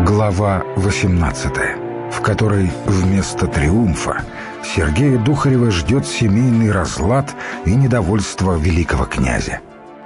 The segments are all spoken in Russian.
Глава 18, в которой вместо триумфа Сергея Духарева ждет семейный разлад и недовольство великого князя.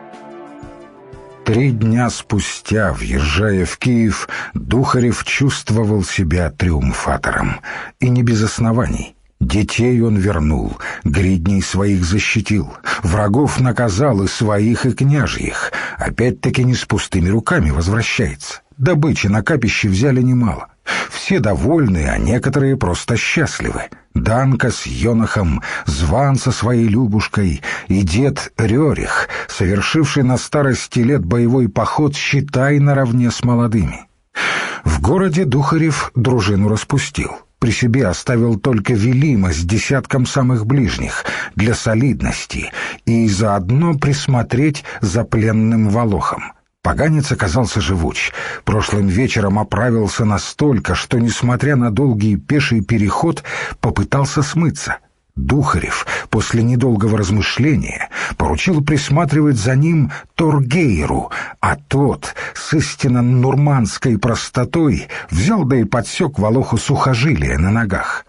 3 дня спустя, въезжая в Киев, Духарев чувствовал себя триумфатором. И не без оснований. Детей он вернул, гридней своих защитил, врагов наказал и своих, и княжьих. Опять-таки не с пустыми руками возвращается. Добычи на капище взяли немало. Все довольны, а некоторые просто счастливы. Данка с Йонахом, Зван со своей Любушкой и дед Рерих, совершивший на старости лет боевой поход, считай, наравне с молодыми. В городе Духарев дружину распустил. При себе оставил только Велима с десятком самых ближних для солидности и заодно присмотреть за пленным Волохом. Поганец оказался живуч. Прошлым вечером оправился настолько, что, несмотря на долгий пеший переход, попытался смыться. Духарев после недолгого размышления поручил присматривать за ним Торгейру, а тот с истинно нурманской простотой взял да и подсек Волоху сухожилия на ногах.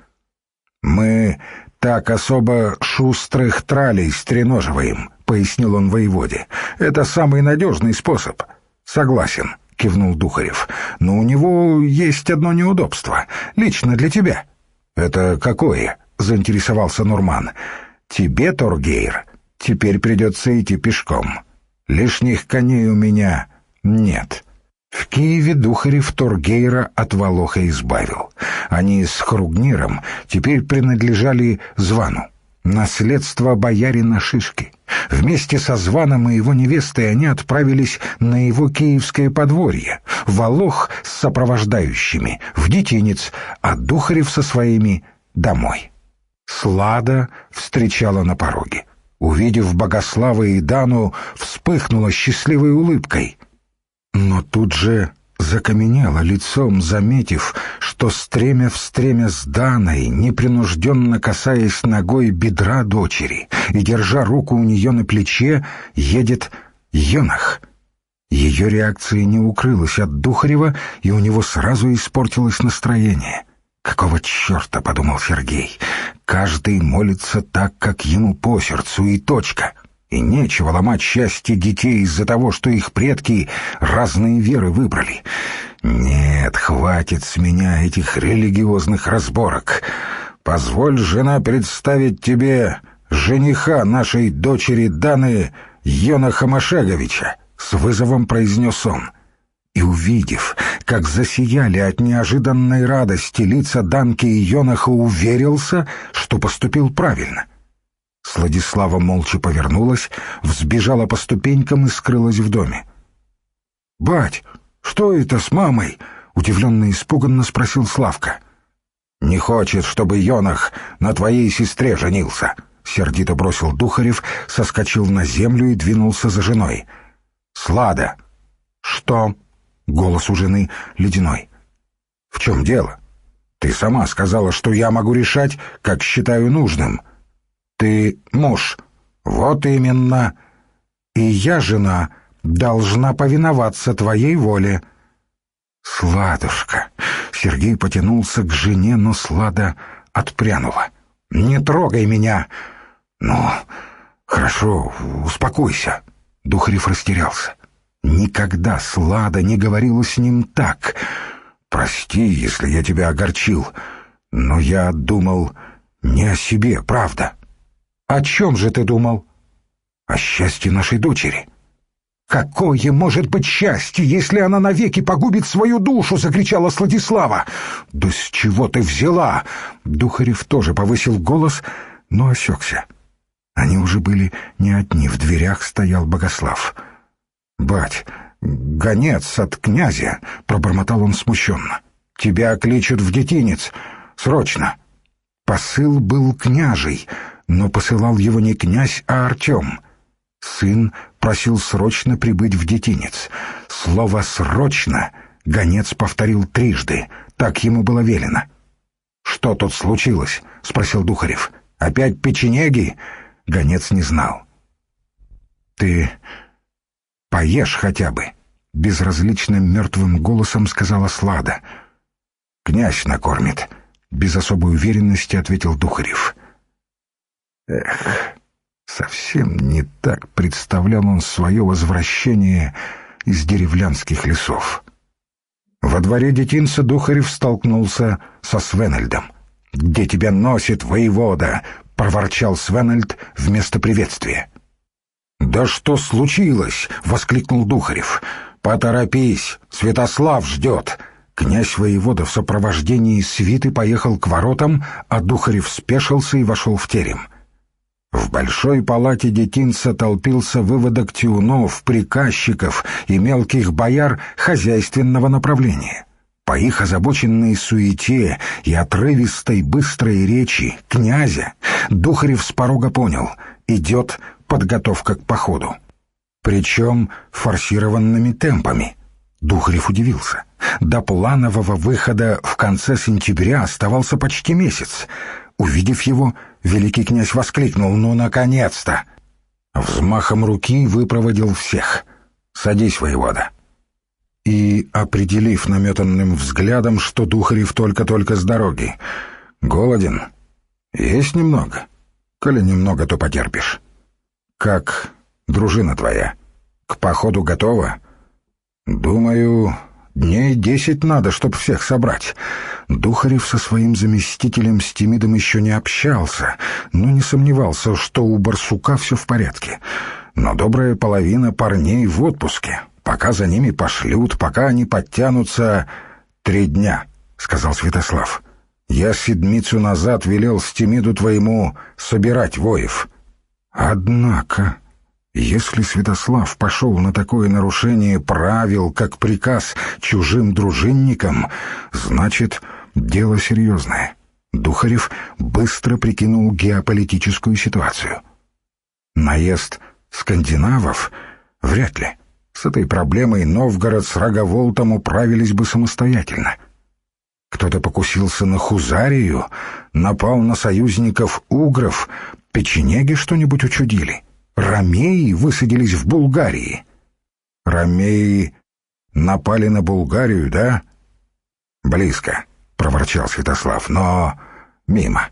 «Мы так особо шустрых тралей стреноживаем», — пояснил он воеводе. «Это самый надежный способ». «Согласен», — кивнул Духарев, — «но у него есть одно неудобство, лично для тебя». «Это какое?» — заинтересовался Нурман. «Тебе, Торгейр, теперь придется идти пешком. Лишних коней у меня нет». В Киеве Духарев Торгейра от Волоха избавил. Они с Хругниром теперь принадлежали Звану. Наследство боярина Шишки. Вместе со Званом и его невестой они отправились на его киевское подворье. Волох с сопровождающими в детинец, а Духарев со своими домой. Слада встречала на пороге. Увидев Богослава и Дану, вспыхнула счастливой улыбкой. Но тут же закаменела лицом, заметив, что стремя в стремя с Даной, непринужденно касаясь ногой бедра дочери и держа руку у нее на плече, едет Йонах. Ее реакция не укрылась от Духарева, и у него сразу испортилось настроение. «Какого черта?» — подумал Сергей. «Каждый молится так, как ему по сердцу, и точка. И нечего ломать счастье детей из-за того, что их предки разные веры выбрали. Нет, хватит с меня этих религиозных разборок. Позволь, жена, представить тебе жениха нашей дочери Даны, Йонаха Машеговича», — с вызовом произнес он. И, увидев, как засияли от неожиданной радости лица Данки и Йонаха, уверился, что поступил правильно. Сладислава молча повернулась, взбежала по ступенькам и скрылась в доме. «Бать, что это с мамой?» — удивленно и испуганно спросил Славка. «Не хочет, чтобы Йонах на твоей сестре женился», — сердито бросил Духарев, соскочил на землю и двинулся за женой. «Слада!» «Что?» — голос у жены ледяной. «В чем дело? Ты сама сказала, что я могу решать, как считаю нужным». «Ты муж». «Вот именно. И я, жена, должна повиноваться твоей воле». «Сладушка». Сергей потянулся к жене, но Слада отпрянула. «Не трогай меня». «Ну, хорошо, успокойся». Духарев растерялся. Никогда Слада не говорила с ним так. «Прости, если я тебя огорчил, но я думал не о себе, правда». «О чем же ты думал?» «О счастье нашей дочери». «Какое может быть счастье, если она навеки погубит свою душу?» — закричала Сладислава. «Да с чего ты взяла?» Духарев тоже повысил голос, но осекся. Они уже были не одни, в дверях стоял Богослав. «Бать, гонец от князя», — пробормотал он смущенно. «Тебя кличут в детинец. Срочно». Посыл был княжий, но посылал его не князь, а Артем. Сын просил срочно прибыть в детинец. Слово «срочно» гонец повторил трижды, так ему было велено. «Что тут случилось?» — спросил Духарев. «Опять печенеги?» Гонец не знал. «Ты поешь хотя бы», — безразличным мертвым голосом сказала Слада. «Князь накормит», — без особой уверенности ответил Духарев. Эх, совсем не так представлял он свое возвращение из деревлянских лесов. Во дворе детинца Духарев столкнулся со Свенельдом. «Где тебя носит, воевода?» — проворчал Свенельд вместо приветствия. «Да что случилось?» — воскликнул Духарев. «Поторопись, Святослав ждет». Князь-воевода в сопровождении свиты поехал к воротам, а Духарев спешился и вошел в терем. В большой палате детинца толпился выводок тиунов, приказчиков и мелких бояр хозяйственного направления. По их озабоченной суете и отрывистой быстрой речи князя Духарев с порога понял — идет подготовка к походу. Причем форсированными темпами. Духарев удивился. До планового выхода в конце сентября оставался почти месяц. Увидев его, великий князь воскликнул: «Ну, наконец-то!» Взмахом руки выпроводил всех. «Садись, воевода». И, определив наметанным взглядом, что Духарев только-только с дороги: «Голоден? Есть немного. Коли немного, то потерпишь. Как дружина твоя? К походу готова?» «Думаю, дней 10 надо, чтоб всех собрать». Духарев со своим заместителем Стимидом еще не общался, но не сомневался, что у барсука все в порядке. Но добрая половина парней в отпуске. Пока за ними пошлют, пока они подтянутся... 3 дня, — сказал Святослав. «Я седмицу назад велел Стимиду твоему собирать воев». Однако... Если Святослав пошел на такое нарушение правил, как приказ чужим дружинникам, значит, дело серьезное. Духарев быстро прикинул геополитическую ситуацию. Наезд скандинавов? Вряд ли. С этой проблемой Новгород с Роговолтом управились бы самостоятельно. Кто-то покусился на Хузарию, напал на союзников угров, печенеги что-нибудь учудили. Ромеи высадились в Булгарии. Ромеи напали на Булгарию, да? Близко, — проворчал Святослав, — но мимо.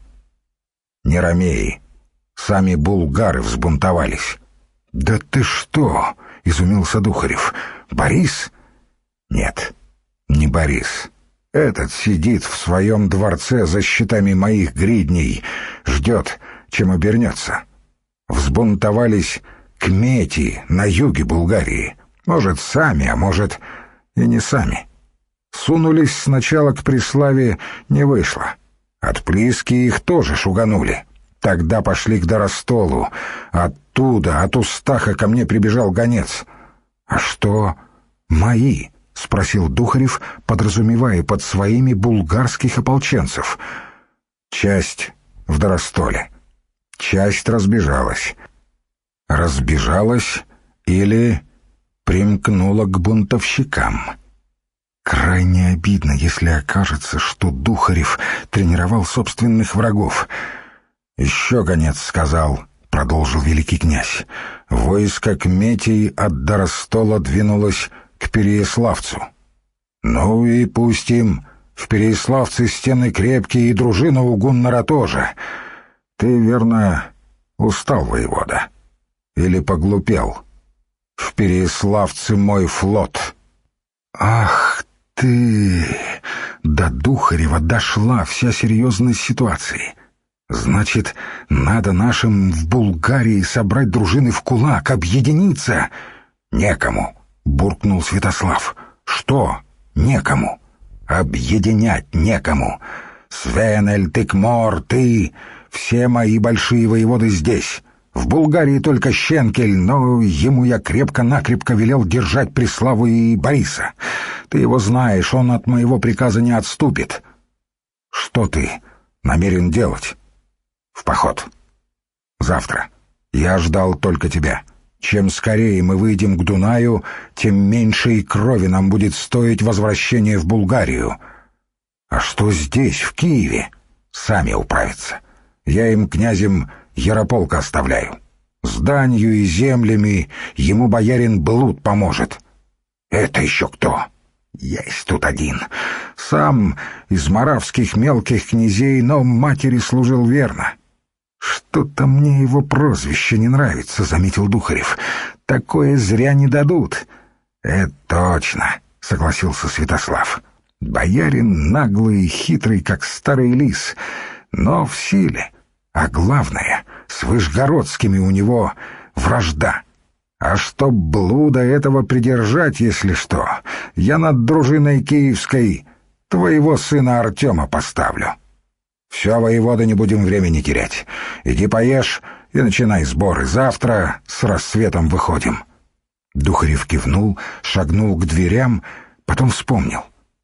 Не ромеи, сами булгары взбунтовались. Да ты что? — изумился Духарев. Борис? Нет, не Борис. Этот сидит в своем дворце за щитами моих гридней, ждет, чем обернется. Взбунтовались кмети на юге Булгарии. Может, сами, а может, и не сами. Сунулись сначала к Преславе, не вышло. От Плиски их тоже шуганули. Тогда пошли к Доростолу. Оттуда, от Устаха, ко мне прибежал гонец. «А что, мои?» — спросил Духарев, подразумевая под своими булгарских ополченцев. «Часть в Доростоле. Часть разбежалась. Разбежалась или примкнула к бунтовщикам. Крайне обидно, если окажется, что Духарев тренировал собственных врагов. «Еще гонец сказал», — продолжил великий князь, — «войско кметей от Доростола двинулось к Переяславцу. Ну и пусть им, в Переяславце стены крепкие и дружина у Гуннара тоже. Ты, верно, устал, воевода? Или поглупел? В Переяславце мой флот». «Ах ты!» До Духарева дошла вся серьезность ситуации. «Значит, надо нашим в Булгарии собрать дружины в кулак, объединиться?» «Некому», — буркнул Святослав. «Что некому?» «Объединять некому. Свенельд, Тыкмор, ты... Все мои большие воеводы здесь. В Булгарии только Щенкель, но ему я крепко-накрепко велел держать Преславу и Бориса. Ты его знаешь, он от моего приказа не отступит. Что ты намерен делать?» «В поход. Завтра. Я ждал только тебя. Чем скорее мы выйдем к Дунаю, тем меньше и крови нам будет стоить возвращение в Булгарию. А что здесь, в Киеве? Сами управятся. Я им, князем, Ярополка оставляю. С данью и землями ему боярин Блуд поможет». Это еще кто? Есть тут один. Сам из моравских мелких князей, но матери служил верно. Что-то мне его прозвище не нравится, заметил Духарев. Такое зря не дадут. Это точно, согласился Святослав. Боярин наглый и хитрый, как старый лис, но в силе. А главное, с Вышгородскими у него вражда. А чтоб блуда этого придержать, если что, я над дружиной киевской твоего сына Артема поставлю. Все, воевода, не будем времени терять. Иди поешь и начинай сборы. Завтра с рассветом выходим. Духарев кивнул, шагнул к дверям, потом вспомнил.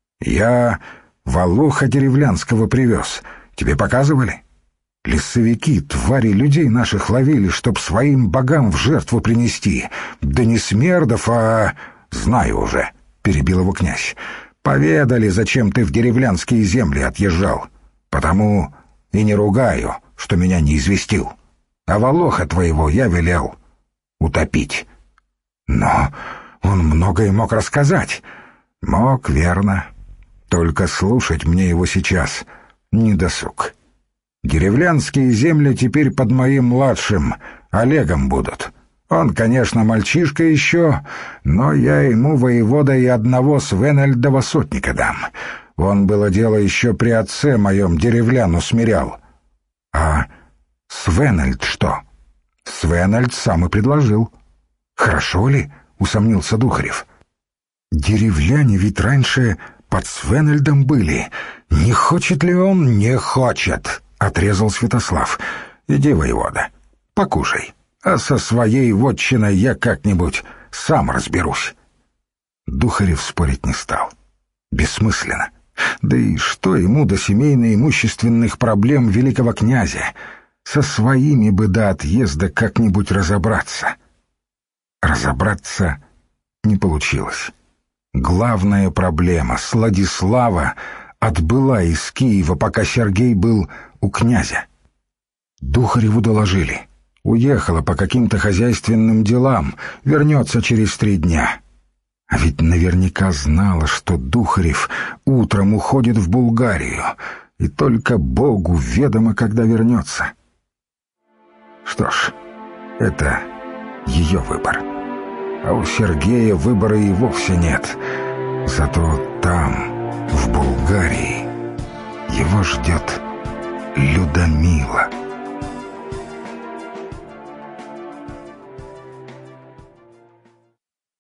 Я Волоха Деревлянского привез. Тебе показывали? Лесовики, твари, людей наших ловили, чтоб своим богам в жертву принести. Да не смердов, а... Знаю уже, перебил его князь. Поведали, зачем ты в деревлянские земли отъезжал. Потому и не ругаю, что меня не известил. А Волоха твоего я велел утопить. Но он многое мог рассказать. Мог, верно. Только слушать мне его сейчас не досуг. Деревлянские земли теперь под моим младшим Олегом будут. Он, конечно, мальчишка еще, но я ему, воевода, и одного Свенельдова сотника дам. Он, было дело, еще при отце моем деревлян усмирял. А Свенельд что? Свенельд сам и предложил. Хорошо ли? Усомнился Духарев. Деревляне ведь раньше под Свенельдом были. Не хочет ли он? Не хочет, отрезал Святослав. Иди, воевода, покушай, а со своей вотчиной я как-нибудь сам разберусь. Духарев спорить не стал. Бессмысленно. Да и что ему до семейно-имущественных проблем великого князя? Со своими бы до отъезда как-нибудь разобраться. Разобраться не получилось. Главная проблема — Сладислава отбыла из Киева, пока Сергей был у князя. Духареву доложили. Уехала по каким-то хозяйственным делам, вернется через 3 дня. А ведь наверняка знала, что Духарев утром уходит в Булгарию, и только Богу ведомо, когда вернется. Что ж, это ее выбор. А у Сергея выбора и вовсе нет. Зато там, в Булгарии, его ждет Людмила.